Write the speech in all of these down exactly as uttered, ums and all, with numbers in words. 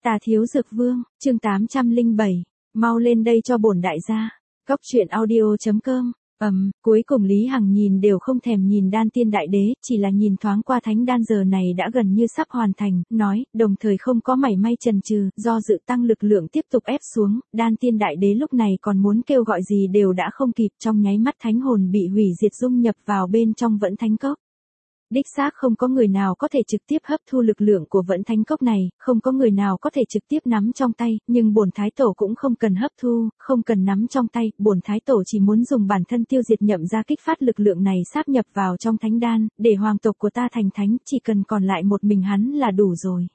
Tà Thiếu Dược Vương, chương tám trăm lẻ bảy, mau lên đây cho bổn đại gia. Cốc truyện audio chấm com. Ầm, um, cuối cùng Lý Hằng nhìn đều không thèm nhìn đan tiên đại đế, chỉ là nhìn thoáng qua thánh đan giờ này đã gần như sắp hoàn thành, nói, đồng thời không có mảy may chần chừ, do dự tăng lực lượng tiếp tục ép xuống, đan tiên đại đế lúc này còn muốn kêu gọi gì đều đã không kịp, trong nháy mắt thánh hồn bị hủy diệt dung nhập vào bên trong vẫn thánh cốc. Đích xác không có người nào có thể trực tiếp hấp thu lực lượng của vẫn thánh cốc này, không có người nào có thể trực tiếp nắm trong tay, nhưng bổn thái tổ cũng không cần hấp thu, không cần nắm trong tay, bổn thái tổ chỉ muốn dùng bản thân tiêu diệt nhậm ra kích phát lực lượng này sáp nhập vào trong thánh đan, để hoàng tộc của ta thành thánh, chỉ cần còn lại một mình hắn là đủ rồi.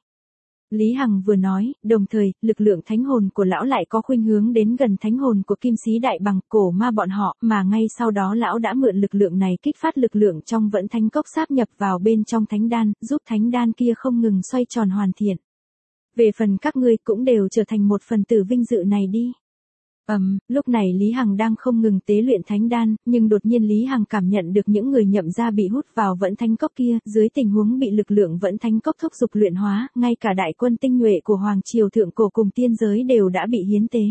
Lý Hằng vừa nói, đồng thời, lực lượng thánh hồn của lão lại có khuynh hướng đến gần thánh hồn của kim sĩ đại bằng cổ ma bọn họ, mà ngay sau đó lão đã mượn lực lượng này kích phát lực lượng trong vẫn thánh cốc sáp nhập vào bên trong thánh đan, giúp thánh đan kia không ngừng xoay tròn hoàn thiện. Về phần các ngươi cũng đều trở thành một phần tử vinh dự này đi. Ầm, um, lúc này Lý Hằng đang không ngừng tế luyện thánh đan, nhưng đột nhiên Lý Hằng cảm nhận được những người nhậm ra bị hút vào vẫn thánh cốc kia, dưới tình huống bị lực lượng vẫn thánh cốc thúc giục luyện hóa, ngay cả đại quân tinh nhuệ của hoàng triều thượng cổ cùng tiên giới đều đã bị hiến tế.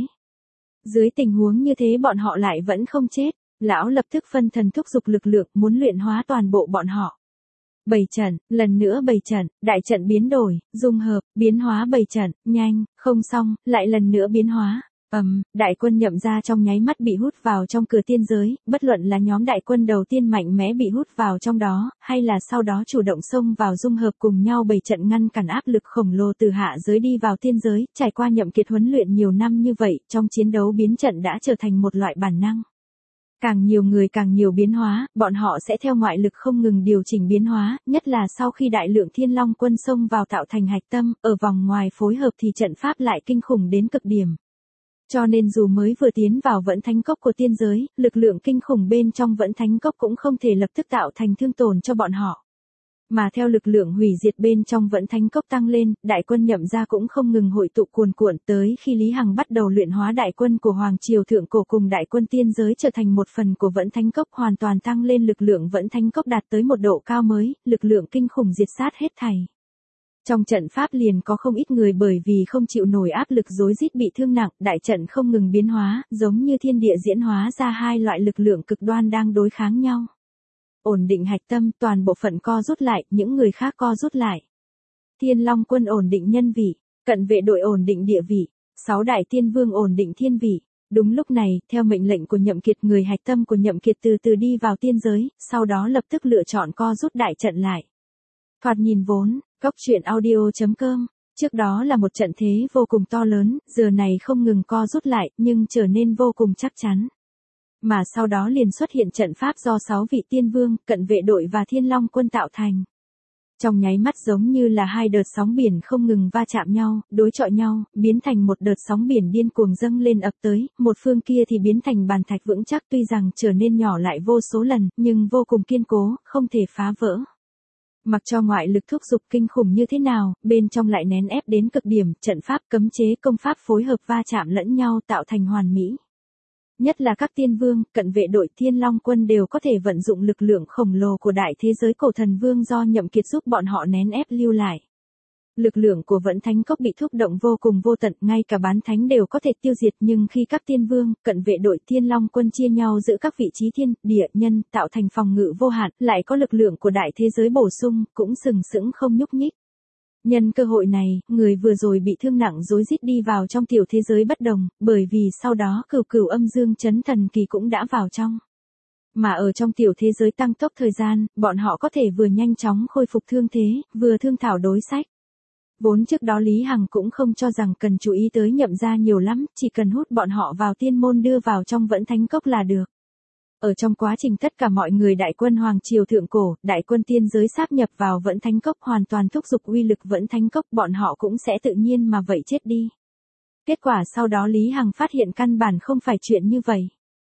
Dưới tình huống như thế bọn họ lại vẫn không chết, lão lập tức phân thần thúc giục lực lượng muốn luyện hóa toàn bộ bọn họ. Bảy trận, lần nữa bảy trận, đại trận biến đổi, dung hợp, biến hóa bảy trận, nhanh, không xong, lại lần nữa biến hóa. Ầm, um, đại quân nhậm ra trong nháy mắt bị hút vào trong cửa tiên giới, bất luận là nhóm đại quân đầu tiên mạnh mẽ bị hút vào trong đó, hay là sau đó chủ động xông vào dung hợp cùng nhau bảy trận ngăn cản áp lực khổng lồ từ hạ giới đi vào tiên giới, trải qua nhậm kiệt huấn luyện nhiều năm như vậy, trong chiến đấu biến trận đã trở thành một loại bản năng. Càng nhiều người càng nhiều biến hóa, bọn họ sẽ theo ngoại lực không ngừng điều chỉnh biến hóa, nhất là sau khi đại lượng thiên long quân xông vào tạo thành hạch tâm, ở vòng ngoài phối hợp thì trận pháp lại kinh khủng đến cực điểm. Cho nên dù mới vừa tiến vào vẫn thánh cốc của tiên giới, lực lượng kinh khủng bên trong vẫn thánh cốc cũng không thể lập tức tạo thành thương tổn cho bọn họ. Mà theo lực lượng hủy diệt bên trong vẫn thánh cốc tăng lên, đại quân nhậm ra cũng không ngừng hội tụ cuồn cuộn tới khi Lý Hằng bắt đầu luyện hóa đại quân của hoàng triều thượng cổ cùng đại quân tiên giới trở thành một phần của vẫn thánh cốc, hoàn toàn tăng lên lực lượng vẫn thánh cốc đạt tới một độ cao mới, lực lượng kinh khủng diệt sát hết thảy. Trong trận pháp liền có không ít người bởi vì không chịu nổi áp lực rối rít bị thương nặng, đại trận không ngừng biến hóa, giống như thiên địa diễn hóa ra hai loại lực lượng cực đoan đang đối kháng nhau. Ổn định hạch tâm, toàn bộ phận co rút lại, những người khác co rút lại. Thiên Long quân ổn định nhân vị, cận vệ đội ổn định địa vị, sáu đại tiên vương ổn định thiên vị. Đúng lúc này, theo mệnh lệnh của Nhậm Kiệt, người hạch tâm của Nhậm Kiệt từ từ đi vào tiên giới, sau đó lập tức lựa chọn co rút đại trận lại. Thoạt nhìn vốn, cốc truyện audio chấm com, trước đó là một trận thế vô cùng to lớn, giờ này không ngừng co rút lại, nhưng trở nên vô cùng chắc chắn. Mà sau đó liền xuất hiện trận pháp do sáu vị tiên vương, cận vệ đội và thiên long quân tạo thành. Trong nháy mắt giống như là hai đợt sóng biển không ngừng va chạm nhau, đối chọi nhau, biến thành một đợt sóng biển điên cuồng dâng lên ập tới, một phương kia thì biến thành bàn thạch vững chắc, tuy rằng trở nên nhỏ lại vô số lần, nhưng vô cùng kiên cố, không thể phá vỡ. Mặc cho ngoại lực thúc giục kinh khủng như thế nào, bên trong lại nén ép đến cực điểm, trận pháp cấm chế công pháp phối hợp va chạm lẫn nhau tạo thành hoàn mỹ. Nhất là các tiên vương, cận vệ đội thiên long quân đều có thể vận dụng lực lượng khổng lồ của đại thế giới cổ thần vương do Nhậm Kiệt giúp bọn họ nén ép lưu lại. Lực lượng của vẫn thánh cốc bị thúc động vô cùng vô tận, ngay cả bán thánh đều có thể tiêu diệt, nhưng khi các tiên vương, cận vệ đội thiên long quân chia nhau giữ các vị trí thiên, địa, nhân, tạo thành phòng ngự vô hạn, lại có lực lượng của đại thế giới bổ sung, cũng sừng sững không nhúc nhích. Nhân cơ hội này, người vừa rồi bị thương nặng rối rít đi vào trong tiểu thế giới bất đồng, bởi vì sau đó cửu cửu âm dương chấn thần kỳ cũng đã vào trong. Mà ở trong tiểu thế giới tăng tốc thời gian, bọn họ có thể vừa nhanh chóng khôi phục thương thế, vừa thương thảo đối sách. Vốn trước đó Lý Hằng cũng không cho rằng cần chú ý tới nhậm ra nhiều lắm, chỉ cần hút bọn họ vào tiên môn đưa vào trong vẫn thánh cốc là được. Ở trong quá trình tất cả mọi người đại quân hoàng triều thượng cổ, đại quân tiên giới sáp nhập vào vẫn thánh cốc hoàn toàn thúc giục uy lực vẫn thánh cốc, bọn họ cũng sẽ tự nhiên mà vậy chết đi. Kết quả sau đó Lý Hằng phát hiện căn bản không phải chuyện như vậy.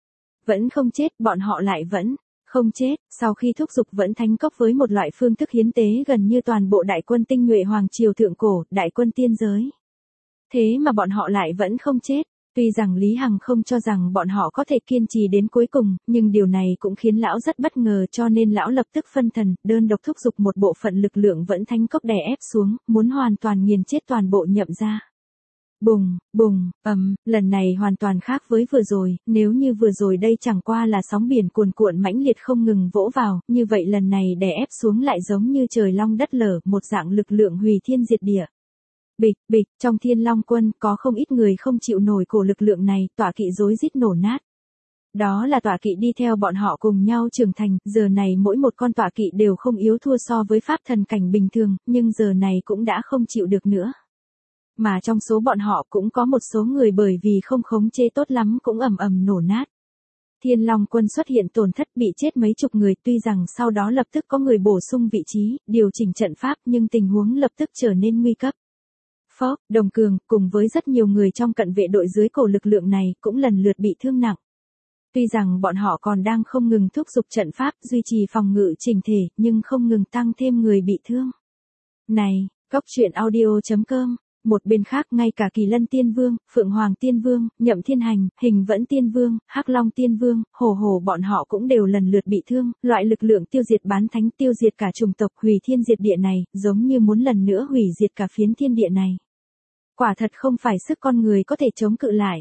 Vẫn không chết, bọn họ lại vẫn không chết, sau khi thúc giục vẫn thánh cốc với một loại phương thức hiến tế gần như toàn bộ đại quân tinh nhuệ hoàng triều thượng cổ, đại quân tiên giới. Thế mà bọn họ lại vẫn không chết. Tuy rằng Lý Hằng không cho rằng bọn họ có thể kiên trì đến cuối cùng, nhưng điều này cũng khiến lão rất bất ngờ, cho nên lão lập tức phân thần, đơn độc thúc giục một bộ phận lực lượng vẫn thánh cốc đè ép xuống, muốn hoàn toàn nghiền chết toàn bộ nhậm ra. Bùng, bùng, ầm, lần này hoàn toàn khác với vừa rồi, nếu như vừa rồi đây chẳng qua là sóng biển cuồn cuộn mãnh liệt không ngừng vỗ vào, như vậy lần này đè ép xuống lại giống như trời long đất lở, một dạng lực lượng hủy thiên diệt địa. Bịch, bịch, trong Thiên Long quân có không ít người không chịu nổi cổ lực lượng này, tọa kỵ rối rít nổ nát. Đó là tọa kỵ đi theo bọn họ cùng nhau trưởng thành, giờ này mỗi một con tọa kỵ đều không yếu thua so với pháp thần cảnh bình thường, nhưng giờ này cũng đã không chịu được nữa. Mà trong số bọn họ cũng có một số người bởi vì không khống chế tốt lắm cũng ầm ầm nổ nát. Thiên Long quân xuất hiện tổn thất bị chết mấy chục người, tuy rằng sau đó lập tức có người bổ sung vị trí, điều chỉnh trận pháp nhưng tình huống lập tức trở nên nguy cấp. Phó, Đồng Cường, cùng với rất nhiều người trong cận vệ đội dưới cổ lực lượng này cũng lần lượt bị thương nặng. Tuy rằng bọn họ còn đang không ngừng thúc giục trận pháp duy trì phòng ngự chỉnh thể nhưng không ngừng tăng thêm người bị thương. Này, Cốc truyện audio chấm com. Một bên khác ngay cả Kỳ Lân Tiên Vương, Phượng Hoàng Tiên Vương, Nhậm Thiên Hành, Hình Vẫn Tiên Vương, Hắc Long Tiên Vương, Hổ Hổ bọn họ cũng đều lần lượt bị thương, loại lực lượng tiêu diệt bán thánh tiêu diệt cả chủng tộc hủy thiên diệt địa này, giống như muốn lần nữa hủy diệt cả phiến thiên địa này. Quả thật không phải sức con người có thể chống cự lại.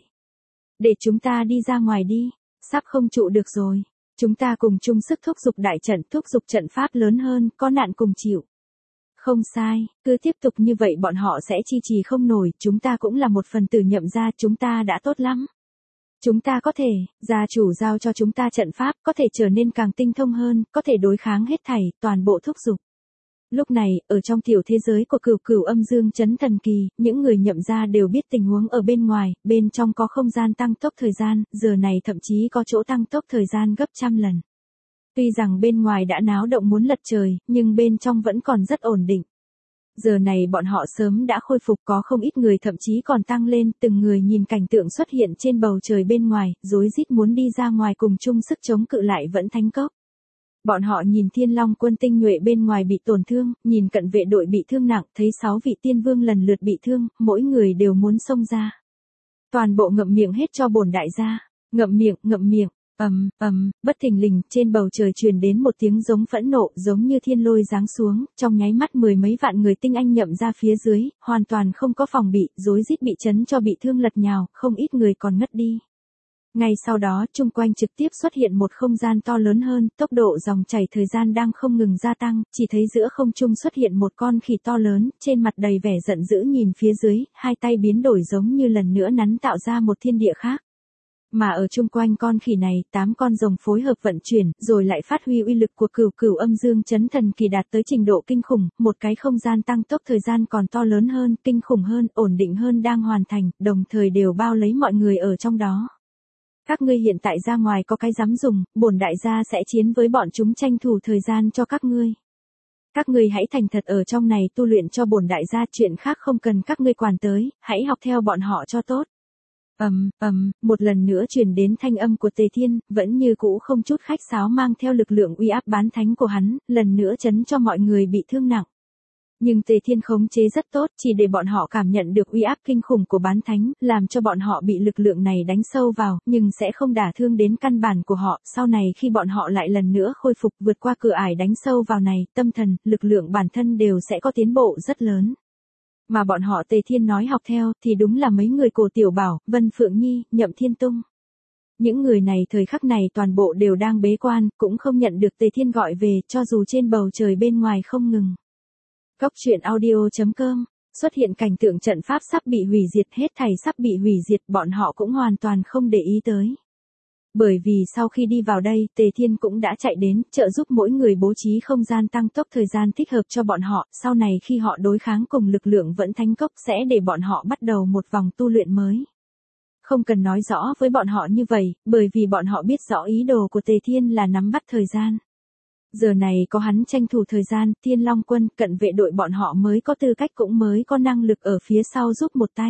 Để chúng ta đi ra ngoài đi, sắp không trụ được rồi. Chúng ta cùng chung sức thúc giục đại trận, thúc giục trận pháp lớn hơn, có nạn cùng chịu. Không sai, cứ tiếp tục như vậy bọn họ sẽ chi trì không nổi, chúng ta cũng là một phần tử Nhậm gia, chúng ta đã tốt lắm. Chúng ta có thể, gia chủ giao cho chúng ta trận pháp, có thể trở nên càng tinh thông hơn, có thể đối kháng hết thảy, toàn bộ thúc giục. Lúc này, ở trong tiểu thế giới của Cửu Cửu Âm Dương Chấn Thần Kỳ, những người Nhậm gia đều biết tình huống ở bên ngoài, bên trong có không gian tăng tốc thời gian, giờ này thậm chí có chỗ tăng tốc thời gian gấp trăm lần. Tuy rằng bên ngoài đã náo động muốn lật trời, nhưng bên trong vẫn còn rất ổn định. Giờ này bọn họ sớm đã khôi phục, có không ít người thậm chí còn tăng lên, từng người nhìn cảnh tượng xuất hiện trên bầu trời bên ngoài, rối rít muốn đi ra ngoài cùng chung sức chống cự lại Vẫn Thánh Cốc. Bọn họ nhìn Thiên Long quân tinh nhuệ bên ngoài bị tổn thương, nhìn cận vệ đội bị thương nặng, thấy sáu vị tiên vương lần lượt bị thương, mỗi người đều muốn xông ra. Toàn bộ ngậm miệng hết cho bổn đại gia, ngậm miệng, ngậm miệng. Ầm, ầm, bất thình lình, trên bầu trời truyền đến một tiếng giống phẫn nộ, giống như thiên lôi giáng xuống, trong nháy mắt mười mấy vạn người tinh anh Nhậm ra phía dưới, hoàn toàn không có phòng bị, rối rít bị chấn cho bị thương lật nhào, không ít người còn ngất đi. Ngay sau đó, chung quanh trực tiếp xuất hiện một không gian to lớn hơn, tốc độ dòng chảy thời gian đang không ngừng gia tăng, chỉ thấy giữa không trung xuất hiện một con khỉ to lớn, trên mặt đầy vẻ giận dữ nhìn phía dưới, hai tay biến đổi giống như lần nữa nắn tạo ra một thiên địa khác. Mà ở chung quanh con khỉ này, tám con rồng phối hợp vận chuyển, rồi lại phát huy uy lực của Cửu Cửu Âm Dương Chấn Thần Kỳ đạt tới trình độ kinh khủng, một cái không gian tăng tốc thời gian còn to lớn hơn, kinh khủng hơn, ổn định hơn đang hoàn thành, đồng thời đều bao lấy mọi người ở trong đó. Các ngươi hiện tại ra ngoài có cái dám dùng, bổn đại gia sẽ chiến với bọn chúng tranh thủ thời gian cho các ngươi. Các ngươi hãy thành thật ở trong này tu luyện cho bổn đại gia, chuyện khác không cần các ngươi quản tới, hãy học theo bọn họ cho tốt. Ầm, ầm, một lần nữa truyền đến thanh âm của Tề Thiên, vẫn như cũ không chút khách sáo mang theo lực lượng uy áp bán thánh của hắn, lần nữa chấn cho mọi người bị thương nặng. Nhưng Tề Thiên khống chế rất tốt, chỉ để bọn họ cảm nhận được uy áp kinh khủng của bán thánh, làm cho bọn họ bị lực lượng này đánh sâu vào, nhưng sẽ không đả thương đến căn bản của họ, sau này khi bọn họ lại lần nữa khôi phục vượt qua cửa ải đánh sâu vào này, tâm thần, lực lượng bản thân đều sẽ có tiến bộ rất lớn. Mà bọn họ Tề Thiên nói học theo, thì đúng là mấy người Cổ Tiểu Bảo, Vân Phượng Nhi, Nhậm Thiên Tung. Những người này thời khắc này toàn bộ đều đang bế quan, cũng không nhận được Tề Thiên gọi về, cho dù trên bầu trời bên ngoài không ngừng. Cốc truyện audio chấm com, xuất hiện cảnh tượng trận pháp sắp bị hủy diệt, hết thảy sắp bị hủy diệt, bọn họ cũng hoàn toàn không để ý tới. Bởi vì sau khi đi vào đây, Tề Thiên cũng đã chạy đến, trợ giúp mỗi người bố trí không gian tăng tốc thời gian thích hợp cho bọn họ, sau này khi họ đối kháng cùng lực lượng Vẫn Thánh Cốc sẽ để bọn họ bắt đầu một vòng tu luyện mới. Không cần nói rõ với bọn họ như vậy, bởi vì bọn họ biết rõ ý đồ của Tề Thiên là nắm bắt thời gian. Giờ này có hắn tranh thủ thời gian, Thiên Long quân, cận vệ đội bọn họ mới có tư cách cũng mới có năng lực ở phía sau giúp một tay.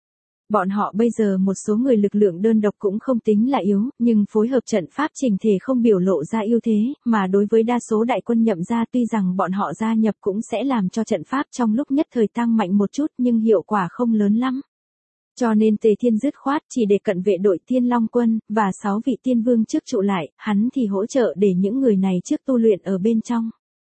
Bọn họ bây giờ một số người lực lượng đơn độc cũng không tính là yếu, nhưng phối hợp trận pháp chỉnh thể không biểu lộ ra ưu thế, mà đối với đa số đại quân Nhậm gia tuy rằng bọn họ gia nhập cũng sẽ làm cho trận pháp trong lúc nhất thời tăng mạnh một chút nhưng hiệu quả không lớn lắm. Cho nên Tề Thiên dứt khoát chỉ để cận vệ đội Thiên Long quân, và sáu vị tiên vương trước trụ lại, hắn thì hỗ trợ để những người này trước tu luyện ở bên trong.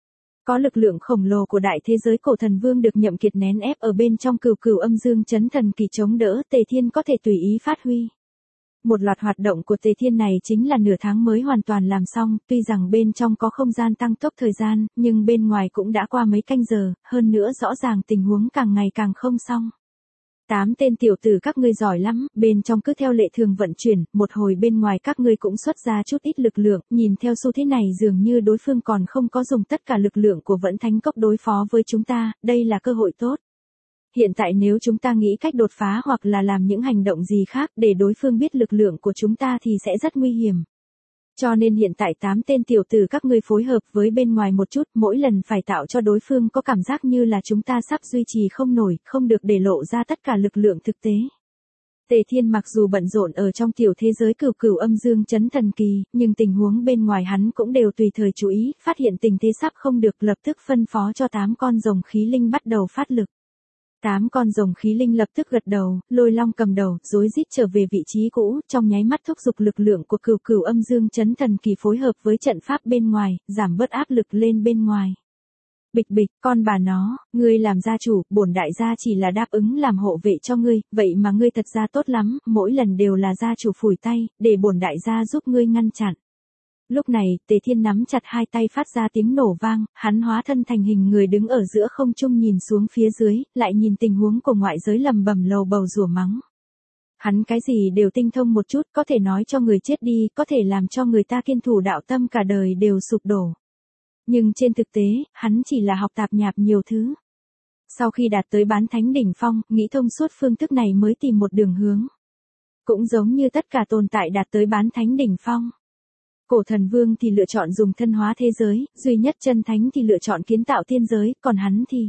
Có lực lượng khổng lồ của đại thế giới cổ thần vương được Nhậm Kiệt nén ép ở bên trong cửu cửu âm dương chấn thần kỳ chống đỡ, Tề Thiên có thể tùy ý phát huy. Một loạt hoạt động của Tề Thiên này chính là nửa tháng mới hoàn toàn làm xong, tuy rằng bên trong có không gian tăng tốc thời gian, nhưng bên ngoài cũng đã qua mấy canh giờ, hơn nữa rõ ràng tình huống càng ngày càng không xong. Tám tên tiểu tử các ngươi giỏi lắm, bên trong cứ theo lệ thường vận chuyển, một hồi bên ngoài các ngươi cũng xuất ra chút ít lực lượng, nhìn theo xu thế này dường như đối phương còn không có dùng tất cả lực lượng của Vẫn Thánh Cốc đối phó với chúng ta, đây là cơ hội tốt. Hiện tại nếu chúng ta nghĩ cách đột phá hoặc là làm những hành động gì khác để đối phương biết lực lượng của chúng ta thì sẽ rất nguy hiểm. Cho nên hiện tại tám tên tiểu tử các ngươi phối hợp với bên ngoài một chút, mỗi lần phải tạo cho đối phương có cảm giác như là chúng ta sắp duy trì không nổi, không được để lộ ra tất cả lực lượng thực tế. Tề Thiên mặc dù bận rộn ở trong tiểu thế giới cửu cửu âm dương chấn thần kỳ, nhưng tình huống bên ngoài hắn cũng đều tùy thời chú ý, phát hiện tình thế sắp không được lập tức phân phó cho tám con rồng khí linh bắt đầu phát lực. Tám con rồng khí linh lập tức gật đầu, Lôi Long cầm đầu, rối rít trở về vị trí cũ, trong nháy mắt thúc giục lực lượng của cửu cửu âm dương chấn thần kỳ phối hợp với trận pháp bên ngoài, giảm bớt áp lực lên bên ngoài. Bịch bịch, con bà nó, ngươi làm gia chủ, bổn đại gia chỉ là đáp ứng làm hộ vệ cho ngươi, vậy mà ngươi thật ra tốt lắm, mỗi lần đều là gia chủ phủi tay, để bổn đại gia giúp ngươi ngăn chặn. Lúc này, Tề Thiên nắm chặt hai tay phát ra tiếng nổ vang, hắn hóa thân thành hình người đứng ở giữa không trung nhìn xuống phía dưới, lại nhìn tình huống của ngoại giới lầm bầm lầu bầu rủa mắng. Hắn cái gì đều tinh thông một chút, có thể nói cho người chết đi, có thể làm cho người ta kiên thủ đạo tâm cả đời đều sụp đổ. Nhưng trên thực tế, hắn chỉ là học tạp nhạp nhiều thứ. Sau khi đạt tới bán thánh đỉnh phong, nghĩ thông suốt phương thức này mới tìm một đường hướng. Cũng giống như tất cả tồn tại đạt tới bán thánh đỉnh phong. Cổ thần vương thì lựa chọn dùng thân hóa thế giới, duy nhất chân thánh thì lựa chọn kiến tạo thiên giới, còn hắn thì...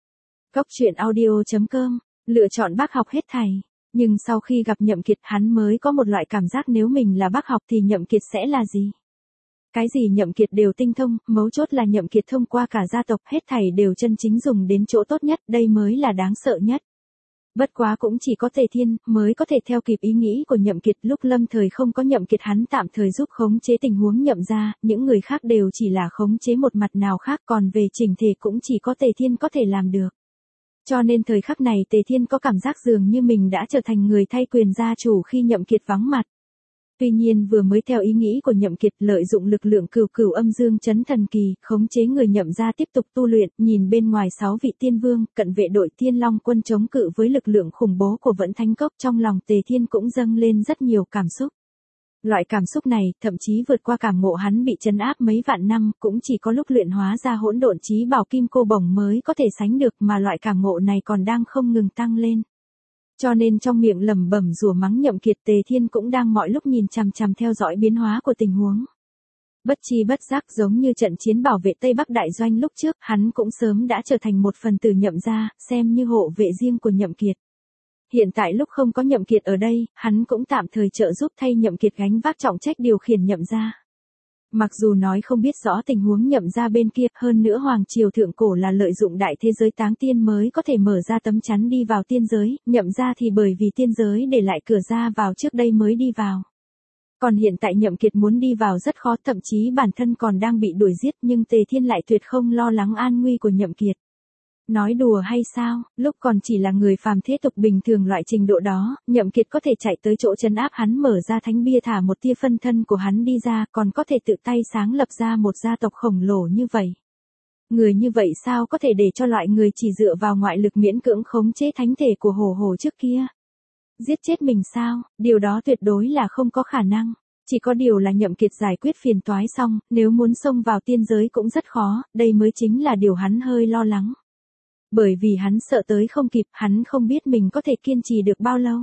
Cốc truyện audio chấm com, lựa chọn bác học hết thảy. Nhưng sau khi gặp Nhậm Kiệt hắn mới có một loại cảm giác nếu mình là bác học thì Nhậm Kiệt sẽ là gì? Cái gì Nhậm Kiệt đều tinh thông, mấu chốt là Nhậm Kiệt thông qua cả gia tộc hết thảy đều chân chính dùng đến chỗ tốt nhất, đây mới là đáng sợ nhất. Bất quá cũng chỉ có Tề Thiên mới có thể theo kịp ý nghĩ của Nhậm Kiệt, lúc lâm thời không có Nhậm Kiệt hắn tạm thời giúp khống chế tình huống Nhậm gia, những người khác đều chỉ là khống chế một mặt nào khác, còn về chỉnh thể cũng chỉ có Tề Thiên có thể làm được. Cho nên thời khắc này Tề Thiên có cảm giác dường như mình đã trở thành người thay quyền gia chủ khi Nhậm Kiệt vắng mặt. Tuy nhiên vừa mới theo ý nghĩ của Nhậm Kiệt lợi dụng lực lượng cửu cửu âm dương chấn thần kỳ, khống chế người Nhậm gia tiếp tục tu luyện, nhìn bên ngoài sáu vị tiên vương, cận vệ đội Thiên Long quân chống cự với lực lượng khủng bố của Vẫn Thánh Cốc, trong lòng Tề Thiên cũng dâng lên rất nhiều cảm xúc. Loại cảm xúc này, thậm chí vượt qua cảm ngộ hắn bị trấn áp mấy vạn năm, cũng chỉ có lúc luyện hóa ra hỗn độn chí bảo kim cô bổng mới có thể sánh được, mà loại cảm ngộ này còn đang không ngừng tăng lên. Cho nên trong miệng lẩm bẩm rủa mắng Nhậm Kiệt, Tề Thiên cũng đang mọi lúc nhìn chằm chằm theo dõi biến hóa của tình huống. Bất chi bất giác giống như trận chiến bảo vệ Tây Bắc đại doanh lúc trước, hắn cũng sớm đã trở thành một phần tử Nhậm gia, xem như hộ vệ riêng của Nhậm Kiệt. Hiện tại lúc không có Nhậm Kiệt ở đây, hắn cũng tạm thời trợ giúp thay Nhậm Kiệt gánh vác trọng trách điều khiển Nhậm gia. Mặc dù nói không biết rõ tình huống Nhậm gia bên kia, hơn nữa Hoàng Triều Thượng Cổ là lợi dụng đại thế giới táng tiên mới có thể mở ra tấm chắn đi vào tiên giới, Nhậm gia thì bởi vì tiên giới để lại cửa ra vào trước đây mới đi vào. Còn hiện tại Nhậm Kiệt muốn đi vào rất khó, thậm chí bản thân còn đang bị đuổi giết, nhưng Tề Thiên lại tuyệt không lo lắng an nguy của Nhậm Kiệt. Nói đùa hay sao, lúc còn chỉ là người phàm thế tục bình thường loại trình độ đó, Nhậm Kiệt có thể chạy tới chỗ trấn áp hắn, mở ra thánh bia thả một tia phân thân của hắn đi ra, còn có thể tự tay sáng lập ra một gia tộc khổng lồ như vậy. Người như vậy sao có thể để cho loại người chỉ dựa vào ngoại lực miễn cưỡng khống chế thánh thể của Hổ Hổ trước kia? Giết chết mình sao, điều đó tuyệt đối là không có khả năng. Chỉ có điều là Nhậm Kiệt giải quyết phiền toái xong, nếu muốn xông vào tiên giới cũng rất khó, đây mới chính là điều hắn hơi lo lắng. Bởi vì hắn sợ tới không kịp, hắn không biết mình có thể kiên trì được bao lâu.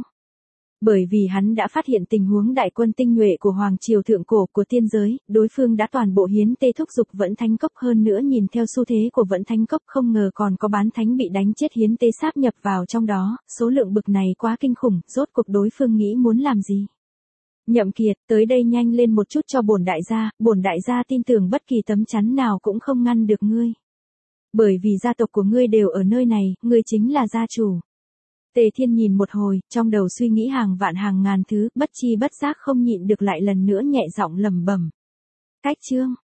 Bởi vì hắn đã phát hiện tình huống đại quân tinh nhuệ của Hoàng Triều Thượng Cổ của tiên giới, đối phương đã toàn bộ hiến tế thúc dục Vẫn Thánh Cốc, hơn nữa nhìn theo xu thế của Vẫn Thánh Cốc không ngờ còn có bán thánh bị đánh chết hiến tế sáp nhập vào trong đó, số lượng bực này quá kinh khủng, rốt cuộc đối phương nghĩ muốn làm gì. Nhậm Kiệt, tới đây nhanh lên một chút cho bổn đại gia, bổn đại gia tin tưởng bất kỳ tấm chắn nào cũng không ngăn được ngươi. Bởi vì gia tộc của ngươi đều ở nơi này, ngươi chính là gia chủ. Tề Thiên nhìn một hồi, trong đầu suy nghĩ hàng vạn hàng ngàn thứ, bất chi bất giác không nhịn được lại lần nữa nhẹ giọng lẩm bẩm. Cách chương